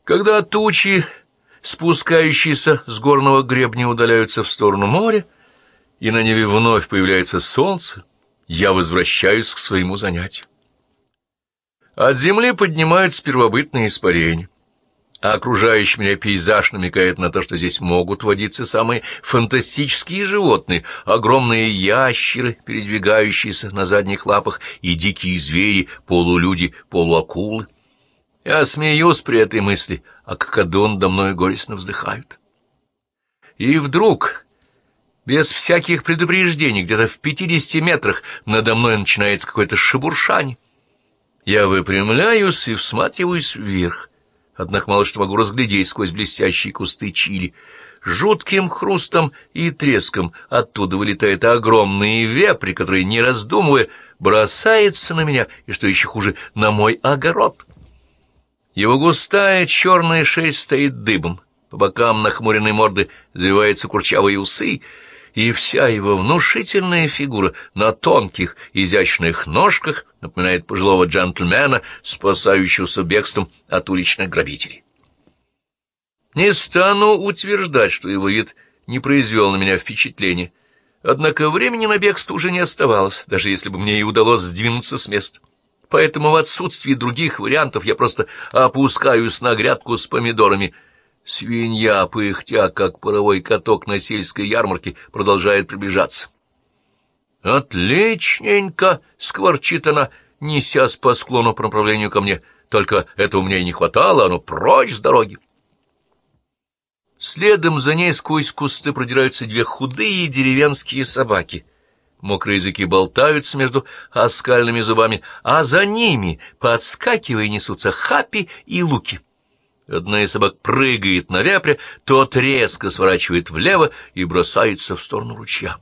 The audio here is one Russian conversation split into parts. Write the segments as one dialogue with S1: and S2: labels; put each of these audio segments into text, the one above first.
S1: Когда тучи, спускающиеся с горного гребня, удаляются в сторону моря, и на небе вновь появляется солнце, я возвращаюсь к своему занятию. От земли поднимаются первобытные испарения, а окружающий меня пейзаж намекает на то, что здесь могут водиться самые фантастические животные, огромные ящеры, передвигающиеся на задних лапах, и дикие звери, полулюди, полуакулы. Я смеюсь при этой мысли, а какадон до мной горестно вздыхают. И вдруг, без всяких предупреждений, где-то в 50 метрах надо мной начинается какое-то шебуршание. Я выпрямляюсь и всматриваюсь вверх, однако мало что могу разглядеть сквозь блестящие кусты чили. Жутким хрустом и треском оттуда вылетает огромный вепрь, который, не раздумывая, бросается на меня, и, что еще хуже, на мой огород. Его густая черная шесть стоит дыбом, по бокам нахмуренной морды завиваются курчавые усы, и вся его внушительная фигура на тонких, изящных ножках напоминает пожилого джентльмена, спасающегося бегством от уличных грабителей. Не стану утверждать, что его вид не произвел на меня впечатления, однако времени на бегство уже не оставалось, даже если бы мне и удалось сдвинуться с места. Поэтому в отсутствии других вариантов я просто опускаюсь на грядку с помидорами. Свинья, пыхтя, как паровой каток на сельской ярмарке, продолжает приближаться. «Отличненько!» — скворчит она, несясь по склону по направлению ко мне. «Только этого мне и не хватало, оно прочь с дороги!» Следом за ней сквозь кусты продираются две худые деревенские собаки. Мокрые языки болтаются между оскальными зубами, а за ними, подскакивая, несутся Хаппи и Луки. Одна из собак прыгает на вепря, тот резко сворачивает влево и бросается в сторону ручья.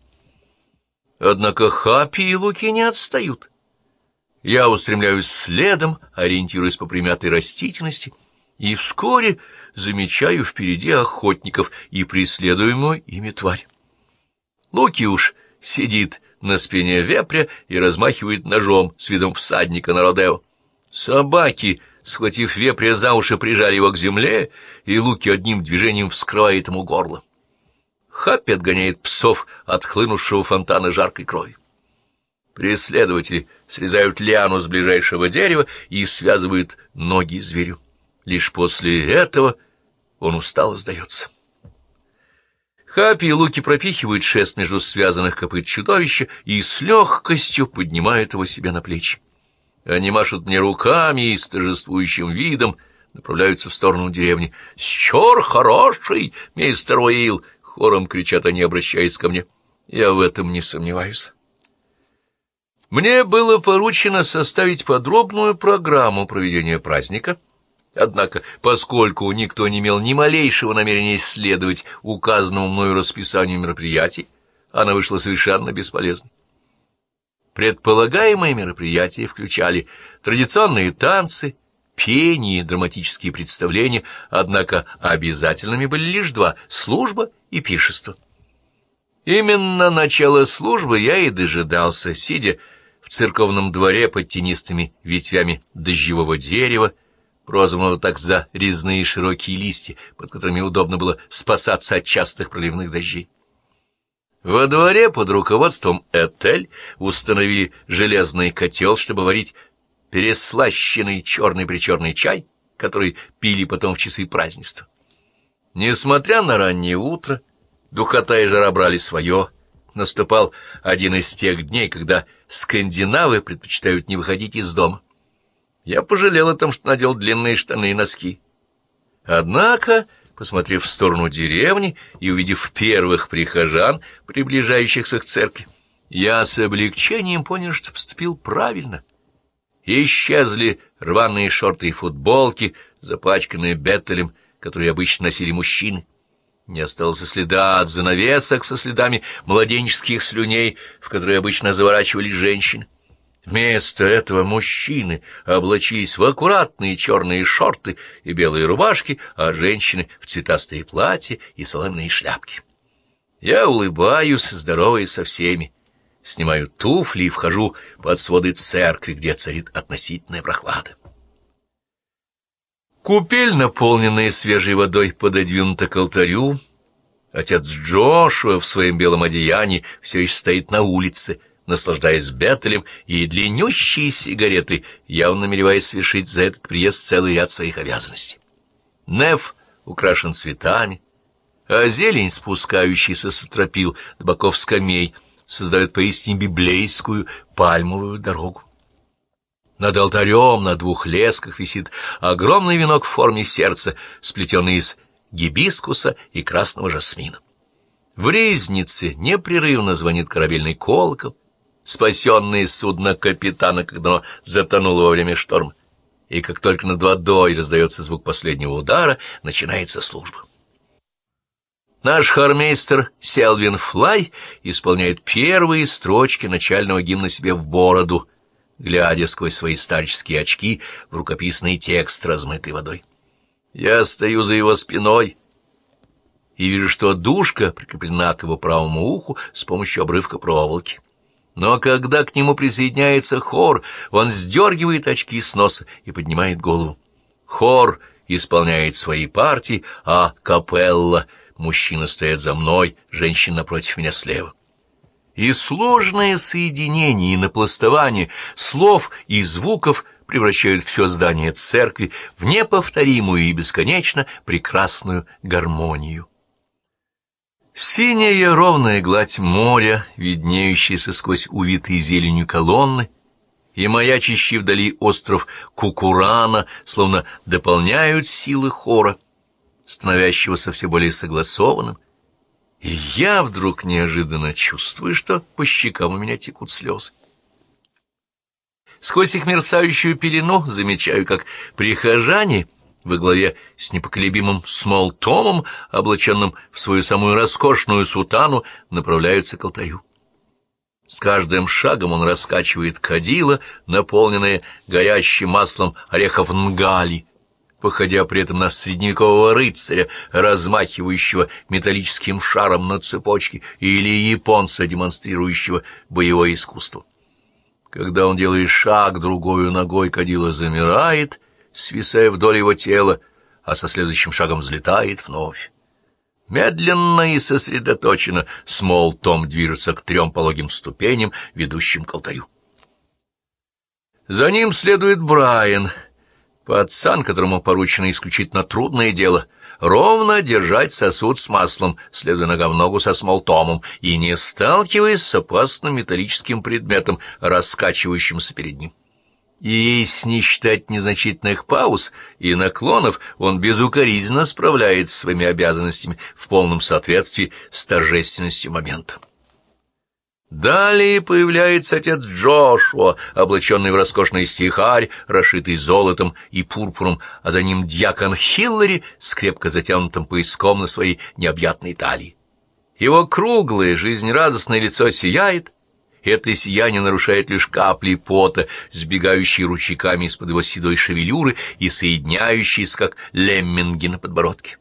S1: Однако Хаппи и Луки не отстают. Я устремляюсь следом, ориентируясь по примятой растительности, и вскоре замечаю впереди охотников и преследуемую ими тварь. Луки уж сидит на спине вепря и размахивает ножом с видом всадника на родео. Собаки, схватив вепря за уши, прижали его к земле, и Луки одним движением вскрывает ему горло. Хаппи отгоняет псов от хлынувшего фонтана жаркой крови. Преследователи срезают лиану с ближайшего дерева и связывают ноги зверю. Лишь после этого он устало сдается. Хаппи и Луки пропихивают шест между связанных копыт чудовища и с легкостью поднимают его себе на плечи. Они машут мне руками и с торжествующим видом направляются в сторону деревни. «Щур хороший, мистер Уилл!» — хором кричат они, обращаясь ко мне. Я в этом не сомневаюсь. Мне было поручено составить подробную программу проведения праздника. Однако, поскольку никто не имел ни малейшего намерения исследовать указанному мною расписанию мероприятий, она вышла совершенно бесполезной. Предполагаемые мероприятия включали традиционные танцы, пение, драматические представления, однако обязательными были лишь два — служба и пиршество. Именно начало службы я и дожидался, сидя в церковном дворе под тенистыми ветвями дождевого дерева, прозванного так за резные широкие листья, под которыми удобно было спасаться от частых проливных дождей. Во дворе под руководством Этель установили железный котел, чтобы варить переслащенный черный-причерный чай, который пили потом в часы празднества. Несмотря на раннее утро, духота и жара брали свое. Наступал один из тех дней, когда скандинавы предпочитают не выходить из дома. Я пожалел о том, что надел длинные штаны и носки. Однако, посмотрев в сторону деревни и увидев первых прихожан, приближающихся к церкви, я с облегчением понял, что поступил правильно. Исчезли рваные шорты и футболки, запачканные беттелем, которые обычно носили мужчины. Не осталось и следа от занавесок со следами младенческих слюней, в которые обычно заворачивались женщины. Вместо этого мужчины облачились в аккуратные черные шорты и белые рубашки, а женщины — в цветастые платья и соломенные шляпки. Я улыбаюсь, здороваясь со всеми, снимаю туфли и вхожу под своды церкви, где царит относительная прохлада. Купель, наполненная свежей водой, пододвинута к алтарю. Отец Джошуа в своем белом одеянии все еще стоит на улице, наслаждаясь Бетелем и длиннющие сигареты, явно намереваясь совершить за этот приезд целый ряд своих обязанностей. Неф украшен цветами, а зелень, спускающаяся с стропил до боков скамей, создает поистине библейскую пальмовую дорогу. Над алтарем на 2 лесках висит огромный венок в форме сердца, сплетенный из гибискуса и красного жасмина. В ризнице непрерывно звонит корабельный колокол, спасенное судно капитана, когда оно затонуло во время шторма. И как только над водой раздается звук последнего удара, начинается служба. Наш хормейстер Селвин Флай исполняет первые строчки начального гимна себе в бороду, глядя сквозь свои старческие очки в рукописный текст, размытый водой. Я стою за его спиной и вижу, что дужка прикреплена к его правому уху с помощью обрывка проволоки. Но когда к нему присоединяется хор, он сдергивает очки с носа и поднимает голову. Хор исполняет свои партии, а капелла — мужчина стоит за мной, женщина напротив меня слева. И сложное соединение и напластование слов и звуков превращают все здание церкви в неповторимую и бесконечно прекрасную гармонию. Синяя ровная гладь моря, виднеющаяся сквозь увитые зеленью колонны, и маячащий вдали остров Кукурана словно дополняют силы хора, становящегося все более согласованным, и я вдруг неожиданно чувствую, что по щекам у меня текут слезы. Сквозь их мерцающую пелену замечаю, как прихожане во главе с непоколебимым Смол Томом, облаченным в свою самую роскошную сутану, направляются к алтарю. С каждым шагом он раскачивает кадило, наполненное горящим маслом орехов нгали, походя при этом на средневекового рыцаря, размахивающего металлическим шаром на цепочке, или японца, демонстрирующего боевое искусство. Когда он делает шаг, другой ногой кадило замирает, свисая вдоль его тела, а со следующим шагом взлетает вновь. Медленно и сосредоточенно Смол Том движется к 3 пологим ступеням, ведущим к алтарю. За ним следует Брайан, пацан, которому поручено исключительно трудное дело — ровно держать сосуд с маслом, следуя нога в ногу со Смол Томом и не сталкиваясь с опасным металлическим предметом, раскачивающимся перед ним. И если не считать незначительных пауз и наклонов, он безукоризненно справляется с своими обязанностями в полном соответствии с торжественностью момента. Далее появляется отец Джошуа, облаченный в роскошный стихарь, расшитый золотом и пурпуром, а за ним дьякон Хиллари с крепко затянутым пояском на своей необъятной талии. Его круглое, жизнерадостное лицо сияет, и это сияние нарушает лишь капли пота, сбегающие ручейками из-под его седой шевелюры и соединяющиеся, как лемминги на подбородке.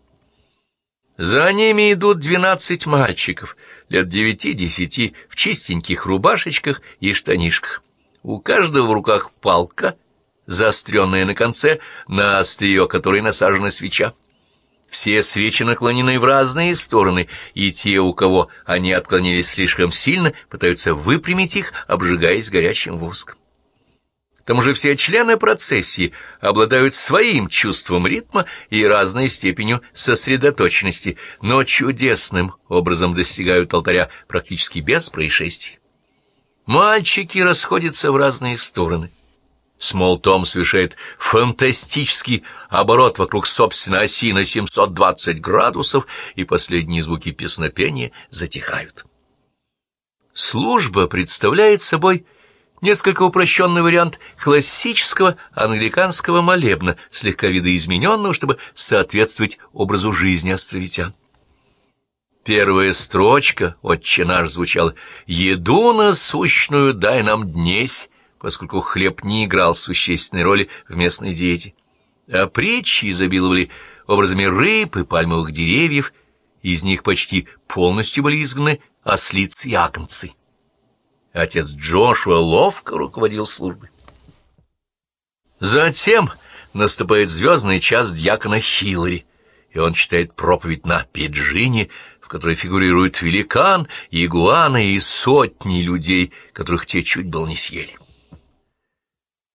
S1: За ними идут 12 мальчиков, лет 9-10, в чистеньких рубашечках и штанишках. У каждого в руках палка, заостренная на конце, на острие которой насажена свеча. Все свечи наклонены в разные стороны, и те, у кого они отклонились слишком сильно, пытаются выпрямить их, обжигаясь горячим воском. К тому же все члены процессии обладают своим чувством ритма и разной степенью сосредоточенности, но чудесным образом достигают алтаря практически без происшествий. Мальчики расходятся в разные стороны. Смол Том совершает фантастический оборот вокруг собственной оси на 720 градусов, и последние звуки песнопения затихают. Служба представляет собой несколько упрощенный вариант классического англиканского молебна, слегка видоизмененного, чтобы соответствовать образу жизни островитян. Первая строчка «Отче наш» звучала «Еду насущную дай нам днесь», поскольку хлеб не играл существенной роли в местной диете, а притчи изобиловали образами рыб и пальмовых деревьев, из них почти полностью были изгнаны ослицы и агнцы. Отец Джошуа ловко руководил службой. Затем наступает звездный час дьякона Хиллари, и он читает проповедь на Пиджине, в которой фигурирует великан, игуана и сотни людей, которых те чуть было не съели.